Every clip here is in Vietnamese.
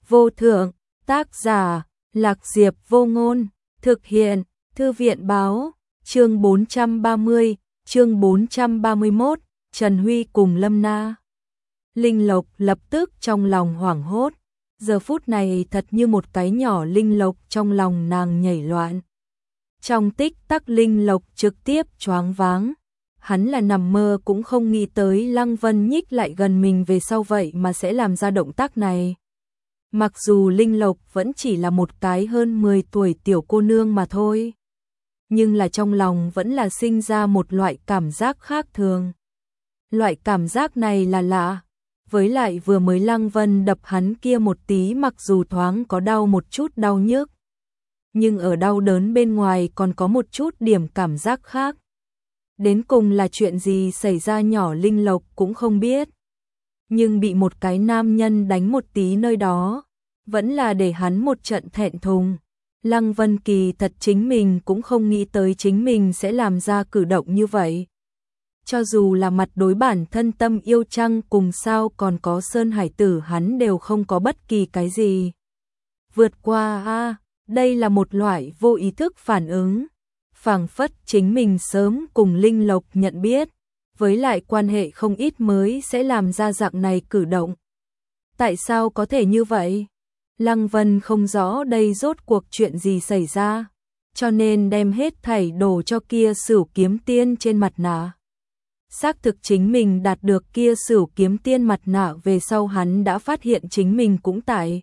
vô thượng, tác giả, Lạc Diệp Vô Ngôn, thực hiện, Thư viện báo, chương 430, chương 431, Trần Huy cùng Lâm Na. Linh Lộc lập tức trong lòng hoảng hốt, giờ phút này thật như một cái nhỏ linh lộc trong lòng nàng nhảy loạn. Trong tích tắc Linh Lộc trực tiếp choáng váng, hắn là nằm mơ cũng không nghĩ tới Lăng Vân nhích lại gần mình về sau vậy mà sẽ làm ra động tác này. Mặc dù Linh Lộc vẫn chỉ là một cái hơn 10 tuổi tiểu cô nương mà thôi, nhưng là trong lòng vẫn là sinh ra một loại cảm giác khác thường. Loại cảm giác này là lạ, với lại vừa mới Lăng Vân đập hắn kia một tí mặc dù thoáng có đau một chút đau nhức, nhưng ở đau đớn bên ngoài còn có một chút điểm cảm giác khác. Đến cùng là chuyện gì xảy ra nhỏ Linh Lộc cũng không biết, nhưng bị một cái nam nhân đánh một tí nơi đó, vẫn là để hắn một trận thẹn thùng. Lăng Vân kỳ thật chính mình cũng không nghĩ tới chính mình sẽ làm ra cử động như vậy. Cho dù là mặt đối bản thân Tâm Yêu Trăng cùng sao còn có Sơn Hải Tử hắn đều không có bất kỳ cái gì vượt qua đây là một loại vô ý thức phản ứng, phảng phất chính mình sớm cùng Linh Lộc nhận biết, với lại quan hệ không ít mới sẽ làm ra dạng này cử động. Tại sao có thể như vậy? Lăng Vân không rõ đây rốt cuộc chuyện gì xảy ra, cho nên đem hết thảy đổ cho kia Sửu Kiếm Tiên trên mặt nạ. Xác thực chính mình đạt được kia Sửu Kiếm Tiên mặt nạ về sau hắn đã phát hiện chính mình cũng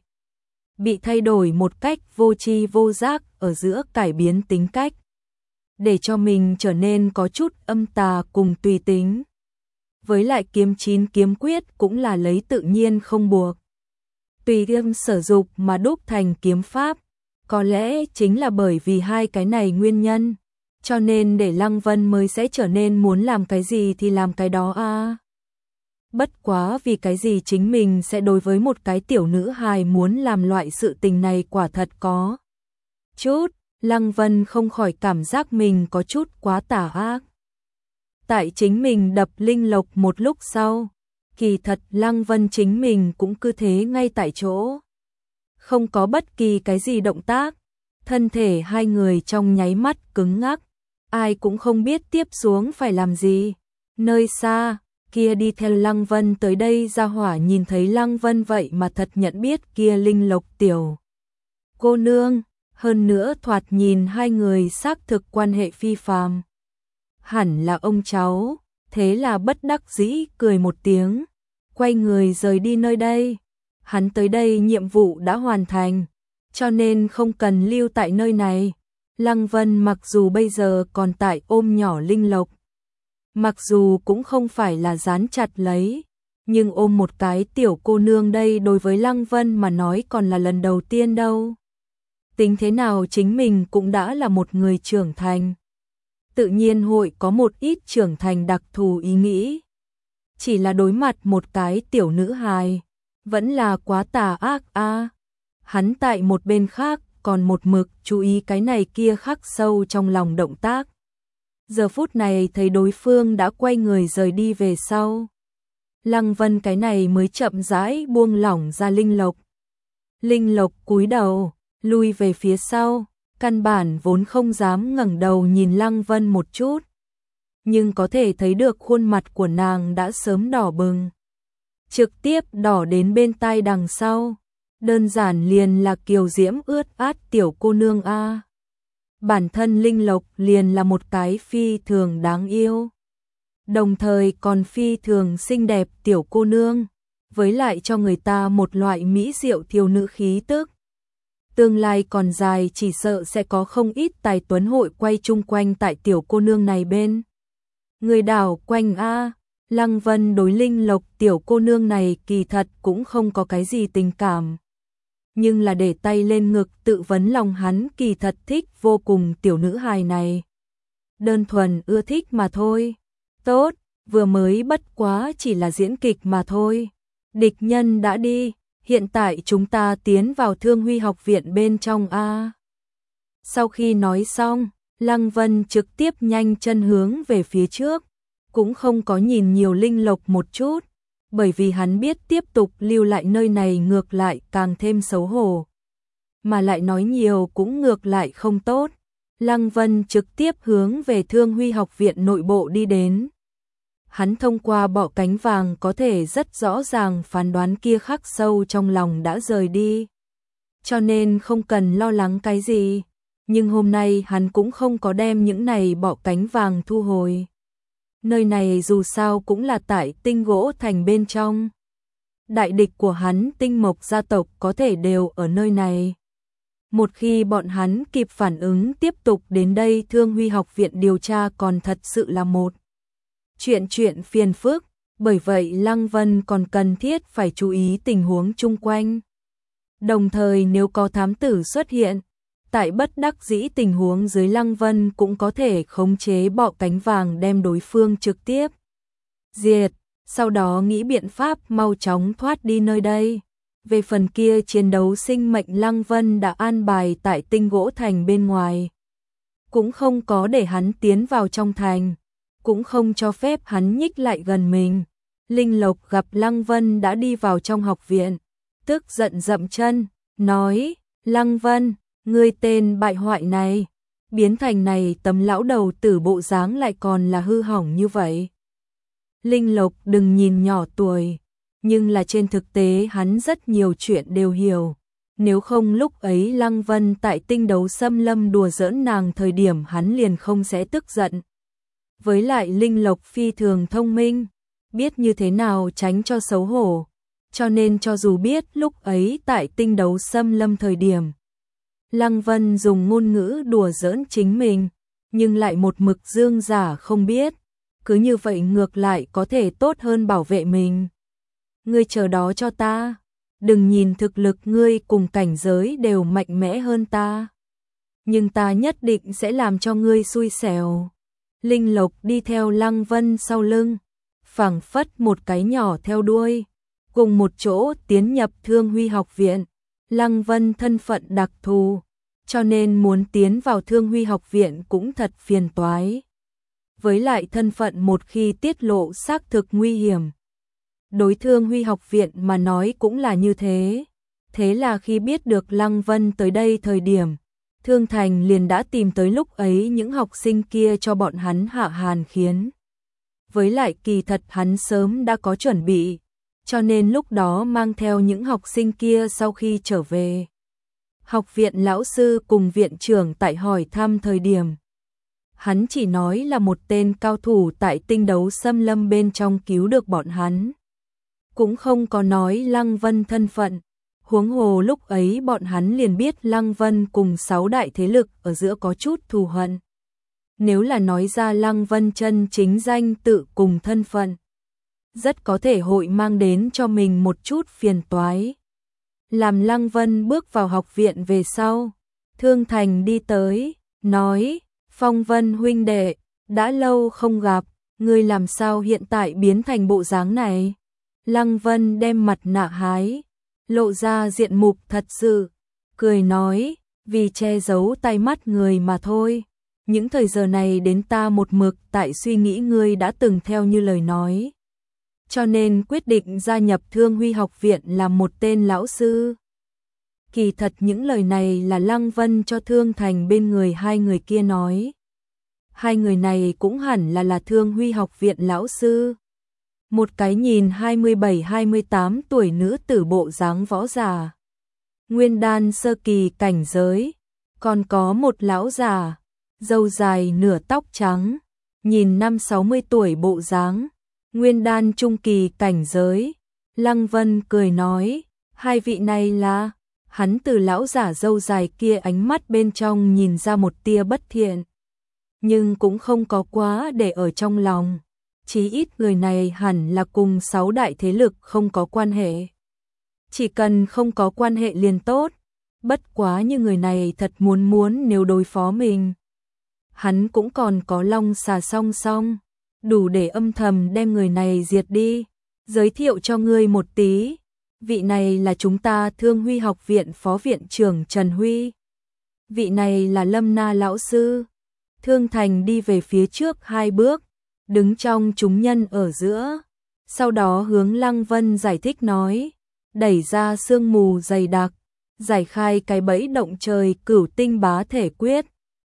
bị thay đổi một cách vô tri vô giác ở giữa cải biến tính cách, để cho mình trở nên có chút âm tà cùng tùy tính. Với lại kiếm 9 kiếm quyết cũng là lấy tự nhiên không buộc, tùy tâm sở dục mà đúc thành kiếm pháp, có lẽ chính là bởi vì hai cái này nguyên nhân, cho nên để Lăng Vân mới sẽ trở nên muốn làm cái gì thì làm cái đó Bất quá vì cái gì chính mình sẽ đối với một cái tiểu nữ hài muốn làm loại sự tình này quả thật có chút, Lăng Vân không khỏi cảm giác mình có chút quá tà ác. Tại chính mình đập Linh Lộc một lúc sau, kỳ thật Lăng Vân chính mình cũng cứ thế ngay tại chỗ, không có bất kỳ cái gì động tác, thân thể hai người trong nháy mắt cứng ngắc, ai cũng không biết tiếp xuống phải làm gì. Nơi xa, kia đi theo Lăng Vân tới đây gia hỏa nhìn thấy Lăng Vân vậy mà thật nhận biết kia Linh Lộc tiểu cô nương, hơn nữa thoạt nhìn hai người xác thực quan hệ phi phàm, hẳn là ông cháu, thế là bất đắc dĩ cười một tiếng, quay người rời đi nơi đây. Hắn tới đây nhiệm vụ đã hoàn thành, cho nên không cần lưu tại nơi này. Lăng Vân mặc dù bây giờ còn tại ôm nhỏ Linh Lộc, mặc dù cũng không phải là dán chặt lấy, nhưng ôm một cái tiểu cô nương đây đối với Lăng Vân mà nói còn là lần đầu tiên đâu. Tính thế nào chính mình cũng đã là một người trưởng thành, tự nhiên hội có một ít trưởng thành đặc thù ý nghĩ. Chỉ là đối mặt một cái tiểu nữ hài, vẫn là quá tà ác Hắn tại một bên khác còn một mực chú ý cái này kia khắc sâu trong lòng động tác. Giờ phút này thấy đối phương đã quay người rời đi về sau, Lăng Vân cái này mới chậm rãi buông lỏng ra Linh Lộc. Linh Lộc cúi đầu, lui về phía sau, căn bản vốn không dám ngẩng đầu nhìn Lăng Vân một chút, nhưng có thể thấy được khuôn mặt của nàng đã sớm đỏ bừng, trực tiếp đỏ đến bên tai đằng sau, đơn giản liền là kiều diễm ướt át tiểu cô nương Bản thân Linh Lộc liền là một cái phi thường đáng yêu, đồng thời còn phi thường xinh đẹp tiểu cô nương, với lại cho người ta một loại mỹ diệu thiếu nữ khí tức. Tương lai còn dài chỉ sợ sẽ có không ít tài tuấn hội quay chung quanh tại tiểu cô nương này bên người đảo quanh Lăng Vân đối Linh Lộc tiểu cô nương này kỳ thật cũng không có cái gì tình cảm, nhưng là để tay lên ngực tự vấn lòng hắn kỳ thật thích vô cùng tiểu nữ hài này, đơn thuần ưa thích mà thôi. Tốt, vừa mới bất quá chỉ là diễn kịch mà thôi, địch nhân đã đi, hiện tại chúng ta tiến vào Thương Huy học viện bên trong Sau khi nói xong, Lăng Vân trực tiếp nhanh chân hướng về phía trước, cũng không có nhìn nhiều Linh Lộc một chút, bởi vì hắn biết tiếp tục lưu lại nơi này ngược lại càng thêm xấu hổ. Mà lại nói nhiều cũng ngược lại không tốt. Lăng Vân trực tiếp hướng về Thương Huy học viện nội bộ đi đến. Hắn thông qua bọ cánh vàng có thể rất rõ ràng phán đoán kia khắc sâu trong lòng đã rời đi. Cho nên không cần lo lắng cái gì. Nhưng hôm nay hắn cũng không có đem những này bọ cánh vàng thu hồi. Nơi này dù sao cũng là tại Tinh Gỗ Thành bên trong. Đại địch của hắn Tinh Mộc gia tộc có thể đều ở nơi này. Một khi bọn hắn kịp phản ứng tiếp tục đến đây Thương Huy học viện điều tra còn thật sự là một chuyện phiền phức, bởi vậy Lăng Vân còn cần thiết phải chú ý tình huống chung quanh. Đồng thời nếu có thám tử xuất hiện, tại bất đắc dĩ tình huống dưới Lăng Vân cũng có thể khống chế bọ cánh vàng đem đối phương trực tiếp diệt, sau đó nghĩ biện pháp mau chóng thoát đi nơi đây. Về phần kia chiến đấu sinh mệnh Lăng Vân đã an bài tại Tinh Gỗ Thành bên ngoài. Cũng không có để hắn tiến vào trong thành, cũng không cho phép hắn nhích lại gần mình. Linh Lộc gặp Lăng Vân đã đi vào trong học viện, tức giận dậm chân, nói, Lăng Vân, ngươi tên bại hoại này, biến thành này tấm lão đầu tử bộ dáng lại còn là hư hỏng như vậy. Linh Lộc đừng nhìn nhỏ tuổi, nhưng là trên thực tế hắn rất nhiều chuyện đều hiểu. Nếu không lúc ấy Lăng Vân tại Tinh Đấu Xâm Lâm đùa giỡn nàng thời điểm hắn liền không sẽ tức giận. Với lại Linh Lộc phi thường thông minh, biết như thế nào tránh cho xấu hổ, cho nên cho dù biết lúc ấy tại Tinh Đấu Xâm Lâm thời điểm Lăng Vân dùng ngôn ngữ đùa giỡn chính mình, nhưng lại một mực dương giả không biết, cứ như vậy ngược lại có thể tốt hơn bảo vệ mình. Ngươi chờ đó cho ta, đừng nhìn thực lực ngươi cùng cảnh giới đều mạnh mẽ hơn ta, nhưng ta nhất định sẽ làm cho ngươi xui xẻo. Linh Lộc đi theo Lăng Vân sau lưng, phảng phất một cái nhỏ theo đuôi, cùng một chỗ tiến nhập Thương Huy học viện. Lăng Vân thân phận đặc thù, cho nên muốn tiến vào Thương Huy học viện cũng thật phiền toái. Với lại thân phận một khi tiết lộ xác thực nguy hiểm. Đối Thương Huy học viện mà nói cũng là như thế. Thế là khi biết được Lăng Vân tới đây thời điểm, Thương Thành liền đã tìm tới lúc ấy những học sinh kia cho bọn hắn hạ hàn khiến. Với lại kỳ thật hắn sớm đã có chuẩn bị, cho nên lúc đó mang theo những học sinh kia sau khi trở về. Học viện lão sư cùng viện trưởng tại hỏi thăm thời điểm. Hắn chỉ nói là một tên cao thủ tại Tinh Đấu Xâm Lâm bên trong cứu được bọn hắn. Cũng không có nói Lăng Vân thân phận. Huống hồ lúc ấy bọn hắn liền biết Lăng Vân cùng 6 đại thế lực ở giữa có chút thù hận. Nếu là nói ra Lăng Vân chân chính danh tự cùng thân phận, rất có thể hội mang đến cho mình một chút phiền toái. Làm Lăng Vân bước vào học viện về sau, Thương Thành đi tới, nói, Phong Vân huynh đệ, đã lâu không gặp, ngươi làm sao hiện tại biến thành bộ dáng này? Lăng Vân đem mặt nạ hái, lộ ra diện mục thật sự, cười nói, vì che giấu tai mắt người mà thôi. Những thời giờ này đến ta một mực tại suy nghĩ ngươi đã từng theo như lời nói. Cho nên quyết định gia nhập Thương Huy học viện làm một tên lão sư. Kỳ thật những lời này là Lăng Vân cho Thương Thành bên người hai người kia nói. Hai người này cũng hẳn là Thương Huy học viện lão sư. Một cái nhìn 27-28 tuổi nữ tử bộ dáng võ giả, nguyên đan sơ kỳ cảnh giới, còn có một lão già, râu dài nửa tóc trắng, nhìn 50-60 tuổi bộ dáng, nguyên đan trung kỳ cảnh giới. Lăng Vân cười nói, hai vị này là, hắn từ lão giả râu dài kia ánh mắt bên trong nhìn ra một tia bất thiện, nhưng cũng không có quá để ở trong lòng. Chí ít người này hẳn là cùng 6 đại thế lực không có quan hệ. Chỉ cần không có quan hệ liền tốt, bất quá như người này thật muốn nếu đối phó mình. Hắn cũng còn có long xà song song, đủ để âm thầm đem người này diệt đi. Giới thiệu cho ngươi một tí, vị này là chúng ta Thương Huy học viện phó viện trưởng Trần Huy. Vị này là Lâm Na lão sư. Thương Thành đi về phía trước 2 bước, đứng trong chúng nhân ở giữa, sau đó hướng Lăng Vân giải thích nói, đẩy ra sương mù dày đặc, giải khai cái bẫy động trời Cửu Tinh Bá Thể Quyết,